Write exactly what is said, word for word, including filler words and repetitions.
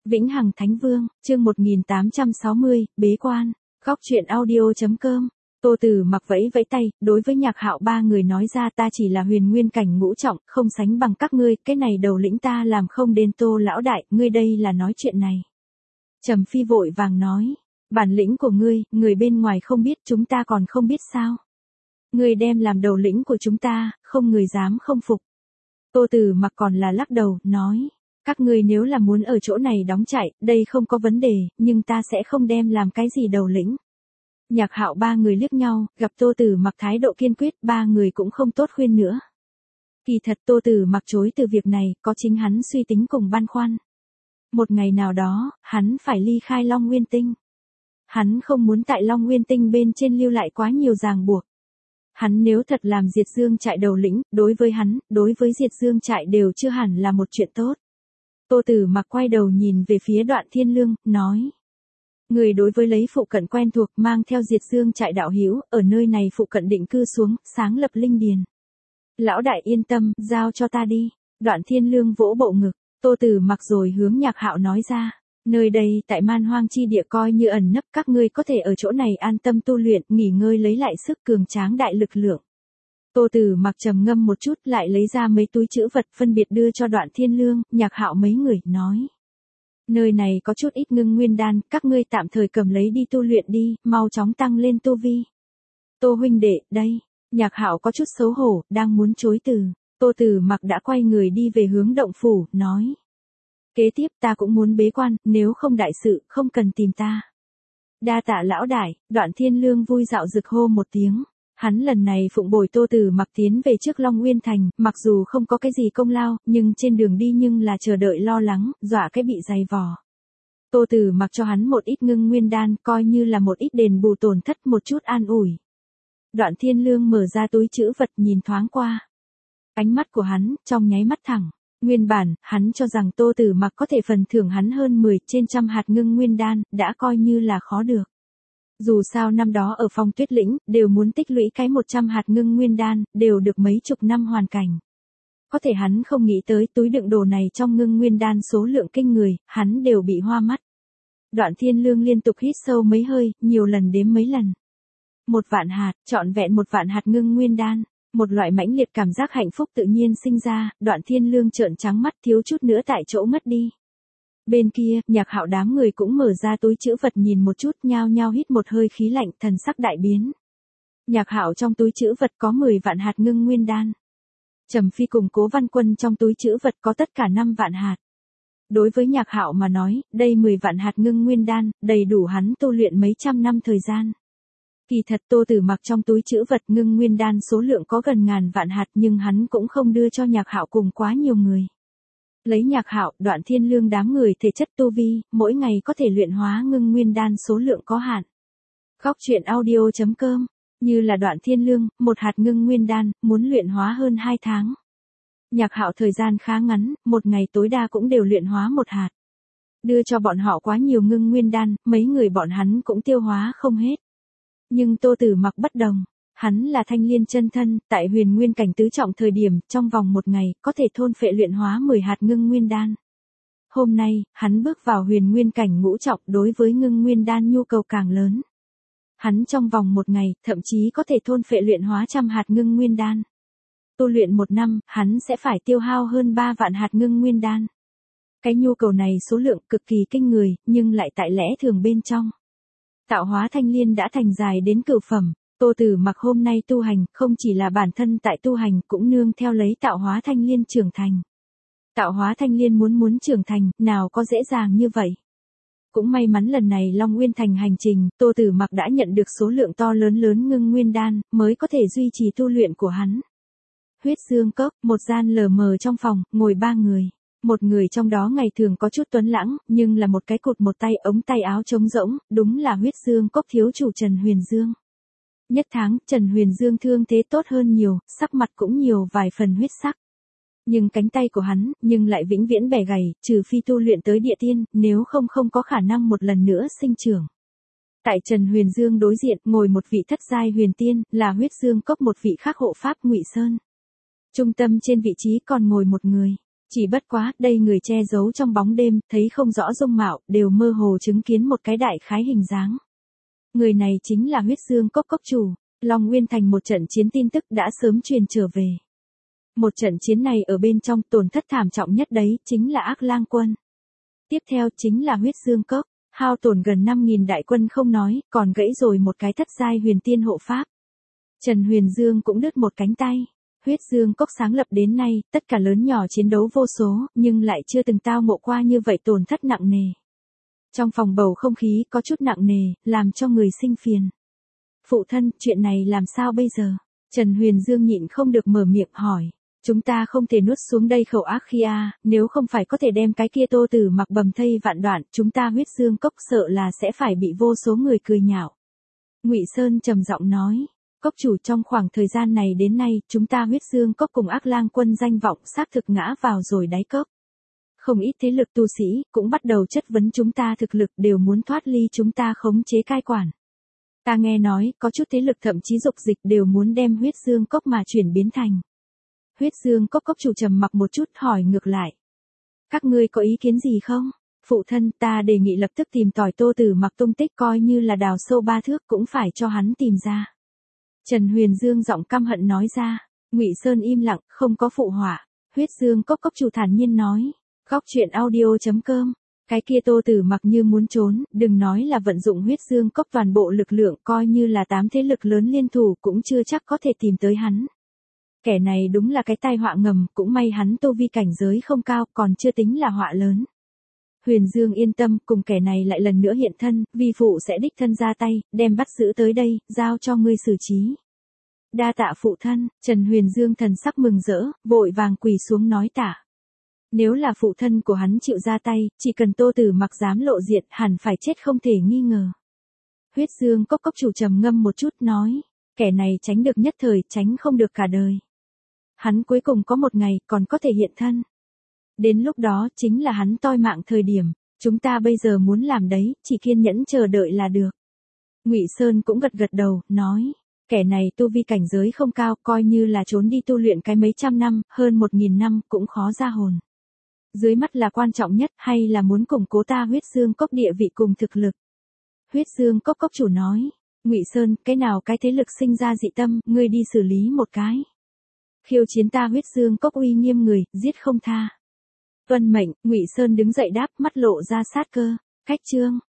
Vĩnh Hằng Thánh Vương, chương một nghìn tám trăm sáu mươi, bế quan, góc truyện audio.com. Tô Tử Mặc vẫy vẫy tay, đối với Nhạc Hạo ba người nói ra, ta chỉ là huyền nguyên cảnh ngũ trọng, không sánh bằng các ngươi, cái này đầu lĩnh ta làm không đến. Tô lão đại, ngươi đây là nói chuyện này. Trầm Phi vội vàng nói, bản lĩnh của ngươi, người bên ngoài không biết, chúng ta còn không biết sao? Ngươi đem làm đầu lĩnh của chúng ta, không người dám không phục. Tô Tử Mặc còn là lắc đầu, nói, các ngươi nếu là muốn ở chỗ này đóng trại, đây không có vấn đề, nhưng ta sẽ không đem làm cái gì đầu lĩnh. Nhạc Hạo ba người liếc nhau, gặp Tô Tử Mặc thái độ kiên quyết, ba người cũng không tốt khuyên nữa. Kỳ thật Tô Tử Mặc chối từ việc này, có chính hắn suy tính cùng băn khoăn. Một ngày nào đó, hắn phải ly khai Long Nguyên Tinh. Hắn không muốn tại Long Nguyên Tinh bên trên lưu lại quá nhiều ràng buộc. Hắn nếu thật làm Diệt Dương trại đầu lĩnh, đối với hắn, đối với Diệt Dương trại đều chưa hẳn là một chuyện tốt. Tô Tử Mặc quay đầu nhìn về phía Đoạn Thiên Lương, nói. Người đối với lấy phụ cận quen thuộc, mang theo Diệt Dương trại đạo hữu, ở nơi này phụ cận định cư xuống, sáng lập linh điền. Lão đại yên tâm, giao cho ta đi. Đoạn Thiên Lương vỗ bộ ngực, Tô Tử Mặc rồi hướng Nhạc Hạo nói ra. Nơi đây tại man hoang chi địa coi như ẩn nấp, các ngươi có thể ở chỗ này an tâm tu luyện, nghỉ ngơi lấy lại sức cường tráng đại lực lượng. Tô Tử Mặc trầm ngâm một chút, lại lấy ra mấy túi trữ vật phân biệt đưa cho Đoạn Thiên Lương, Nhạc Hạo mấy người, nói. Nơi này có chút ít ngưng nguyên đan, các ngươi tạm thời cầm lấy đi tu luyện đi, mau chóng tăng lên tu vi. Tô huynh đệ, đây. Nhạc Hạo có chút xấu hổ, đang muốn chối từ. Tô Tử Mặc đã quay người đi về hướng động phủ, nói. Kế tiếp ta cũng muốn bế quan, nếu không đại sự, không cần tìm ta. Đa tạ lão đại, Đoạn Thiên Lương vui dạo rực hô một tiếng. Hắn lần này phụng bồi Tô Tử Mặc tiến về trước Long Nguyên Thành, mặc dù không có cái gì công lao, nhưng trên đường đi nhưng là chờ đợi lo lắng, dọa cái bị dày vò. Tô Tử Mặc cho hắn một ít ngưng nguyên đan, coi như là một ít đền bù tổn thất, một chút an ủi. Đoạn Thiên Lương mở ra túi trữ vật nhìn thoáng qua. Ánh mắt của hắn, trong nháy mắt thẳng. Nguyên bản, hắn cho rằng Tô Tử Mặc có thể phần thưởng hắn hơn mười trên trăm hạt ngưng nguyên đan, đã coi như là khó được. Dù sao năm đó ở Phong Tuyết Lĩnh, đều muốn tích lũy cái một trăm hạt ngưng nguyên đan, đều được mấy chục năm hoàn cảnh. Có thể hắn không nghĩ tới túi đựng đồ này trong ngưng nguyên đan số lượng kinh người, hắn đều bị hoa mắt. Đoạn Thiên Lương liên tục hít sâu mấy hơi, nhiều lần đếm mấy lần. Một vạn hạt, trọn vẹn một vạn hạt ngưng nguyên đan. Một loại mãnh liệt cảm giác hạnh phúc tự nhiên sinh ra, Đoạn Thiên Lương trợn trắng mắt thiếu chút nữa tại chỗ ngất đi. Bên kia, Nhạc Hạo đám người cũng mở ra túi trữ vật nhìn một chút, nhao nhao hít một hơi khí lạnh, thần sắc đại biến. Nhạc Hạo trong túi trữ vật có mười vạn hạt ngưng nguyên đan. Trầm Phi cùng Cố Văn Quân trong túi trữ vật có tất cả năm vạn hạt. Đối với Nhạc Hạo mà nói, đây mười vạn hạt ngưng nguyên đan, đầy đủ hắn tu luyện mấy trăm năm thời gian. Kỳ thật Tô Tử Mặc trong túi trữ vật ngưng nguyên đan số lượng có gần ngàn vạn hạt, nhưng hắn cũng không đưa cho Nhạc Hạo cùng quá nhiều người. Lấy Nhạc Hạo, Đoạn Thiên Lương đám người thể chất tu vi, mỗi ngày có thể luyện hóa ngưng nguyên đan số lượng có hạn. Góc truyện audio.com, như là Đoạn Thiên Lương, một hạt ngưng nguyên đan, muốn luyện hóa hơn hai tháng. Nhạc Hạo thời gian khá ngắn, một ngày tối đa cũng đều luyện hóa một hạt. Đưa cho bọn họ quá nhiều ngưng nguyên đan, mấy người bọn hắn cũng tiêu hóa không hết. Nhưng Tô Tử Mặc bất đồng, hắn là thanh liên chân thân, tại huyền nguyên cảnh tứ trọng thời điểm, trong vòng một ngày, có thể thôn phệ luyện hóa mười hạt ngưng nguyên đan. Hôm nay, hắn bước vào huyền nguyên cảnh ngũ trọng, đối với ngưng nguyên đan nhu cầu càng lớn. Hắn trong vòng một ngày, thậm chí có thể thôn phệ luyện hóa trăm hạt ngưng nguyên đan. Tu luyện một năm, hắn sẽ phải tiêu hao hơn ba vạn hạt ngưng nguyên đan. Cái nhu cầu này số lượng cực kỳ kinh người, nhưng lại tại lẽ thường bên trong. Tạo hóa thanh liên đã thành dài đến cửu phẩm, Tô Tử Mặc hôm nay tu hành, không chỉ là bản thân tại tu hành, cũng nương theo lấy tạo hóa thanh liên trưởng thành. Tạo hóa thanh liên muốn muốn trưởng thành, nào có dễ dàng như vậy. Cũng may mắn lần này Long Nguyên Thành hành trình, Tô Tử Mặc đã nhận được số lượng to lớn lớn ngưng nguyên đan, mới có thể duy trì tu luyện của hắn. Huyết Dương Cốc, một gian lờ mờ trong phòng, ngồi ba người. Một người trong đó ngày thường có chút tuấn lãng, nhưng là một cái cụt một tay ống tay áo trống rỗng, đúng là Huyết Dương Cốc thiếu chủ Trần Huyền Dương. Nhất tháng, Trần Huyền Dương thương thế tốt hơn nhiều, sắc mặt cũng nhiều vài phần huyết sắc. Nhưng cánh tay của hắn, nhưng lại vĩnh viễn bẻ gầy, trừ phi tu luyện tới địa tiên, nếu không không có khả năng một lần nữa sinh trưởng. Tại Trần Huyền Dương đối diện, ngồi một vị thất giai huyền tiên, là Huyết Dương Cốc một vị khác hộ pháp Ngụy Sơn. Trung tâm trên vị trí còn ngồi một người. Chỉ bất quá, đây người che giấu trong bóng đêm, thấy không rõ dung mạo, đều mơ hồ chứng kiến một cái đại khái hình dáng. Người này chính là Huyết Dương Cốc cốc chủ. Long Nguyên Thành một trận chiến tin tức đã sớm truyền trở về. Một trận chiến này ở bên trong tổn thất thảm trọng nhất đấy, chính là Ác Lang quân. Tiếp theo chính là Huyết Dương Cốc, hao tổn gần năm nghìn đại quân không nói, còn gãy rồi một cái thất giai huyền tiên hộ pháp. Trần Huyền Dương cũng đứt một cánh tay. Huyết Dương Cốc sáng lập đến nay, tất cả lớn nhỏ chiến đấu vô số, nhưng lại chưa từng tao ngộ qua như vậy tổn thất nặng nề. Trong phòng bầu không khí có chút nặng nề, làm cho người sinh phiền. Phụ thân, chuyện này làm sao bây giờ? Trần Huyền Dương nhịn không được mở miệng hỏi. Chúng ta không thể nuốt xuống đây khẩu ác khi a, nếu không phải có thể đem cái kia Tô Tử Mặc bầm thây vạn đoạn, chúng ta Huyết Dương Cốc sợ là sẽ phải bị vô số người cười nhạo. Ngụy Sơn trầm giọng nói. Cốc chủ, trong khoảng thời gian này đến nay, chúng ta Huyết Dương Cốc cùng Ác Lang quân danh vọng xác thực ngã vào rồi đáy cốc. Không ít thế lực tu sĩ, cũng bắt đầu chất vấn chúng ta thực lực, đều muốn thoát ly chúng ta khống chế cai quản. Ta nghe nói, có chút thế lực thậm chí dục dịch đều muốn đem Huyết Dương Cốc mà chuyển biến thành. Huyết Dương Cốc cốc chủ trầm mặc một chút, hỏi ngược lại. Các ngươi có ý kiến gì không? Phụ thân, ta đề nghị lập tức tìm tòi Tô Tử Mặc tung tích, coi như là đào sâu ba thước cũng phải cho hắn tìm ra. Trần Huyền Dương giọng căm hận nói ra. Ngụy Sơn im lặng, không có phụ họa. Huyết Dương Cốc cốc chủ thản nhiên nói. Góc truyện audio chấm com. Cái kia Tô Tử Mặc như muốn trốn, đừng nói là vận dụng Huyết Dương Cốc toàn bộ lực lượng, coi như là tám thế lực lớn liên thủ cũng chưa chắc có thể tìm tới hắn. Kẻ này đúng là cái tai họa ngầm, cũng may hắn tu vi cảnh giới không cao, còn chưa tính là họa lớn. Huyền Dương yên tâm, cùng kẻ này lại lần nữa hiện thân, vi phụ sẽ đích thân ra tay, đem bắt giữ tới đây, giao cho ngươi xử trí. Đa tạ phụ thân. Trần Huyền Dương thần sắc mừng rỡ, vội vàng quỳ xuống nói tạ. Nếu là phụ thân của hắn chịu ra tay, chỉ cần Tô Tử Mặc dám lộ diện, hẳn phải chết không thể nghi ngờ. Huyết Dương Cốc cốc chủ trầm ngâm một chút nói, kẻ này tránh được nhất thời, tránh không được cả đời. Hắn cuối cùng có một ngày, còn có thể hiện thân. Đến lúc đó, chính là hắn toi mạng thời điểm, chúng ta bây giờ muốn làm đấy, chỉ kiên nhẫn chờ đợi là được. Ngụy Sơn cũng gật gật đầu, nói, kẻ này tu vi cảnh giới không cao, coi như là trốn đi tu luyện cái mấy trăm năm, hơn một nghìn năm, cũng khó ra hồn. Dưới mắt là quan trọng nhất, hay là muốn củng cố ta Huyết Dương Cốc địa vị cùng thực lực. Huyết Dương Cốc cốc chủ nói, Ngụy Sơn, cái nào cái thế lực sinh ra dị tâm, ngươi đi xử lý một cái. Khiêu chiến ta Huyết Dương Cốc uy nghiêm người, giết không tha. Tuân mệnh. Ngụy Sơn đứng dậy đáp, mắt lộ ra sát cơ. Cách chương.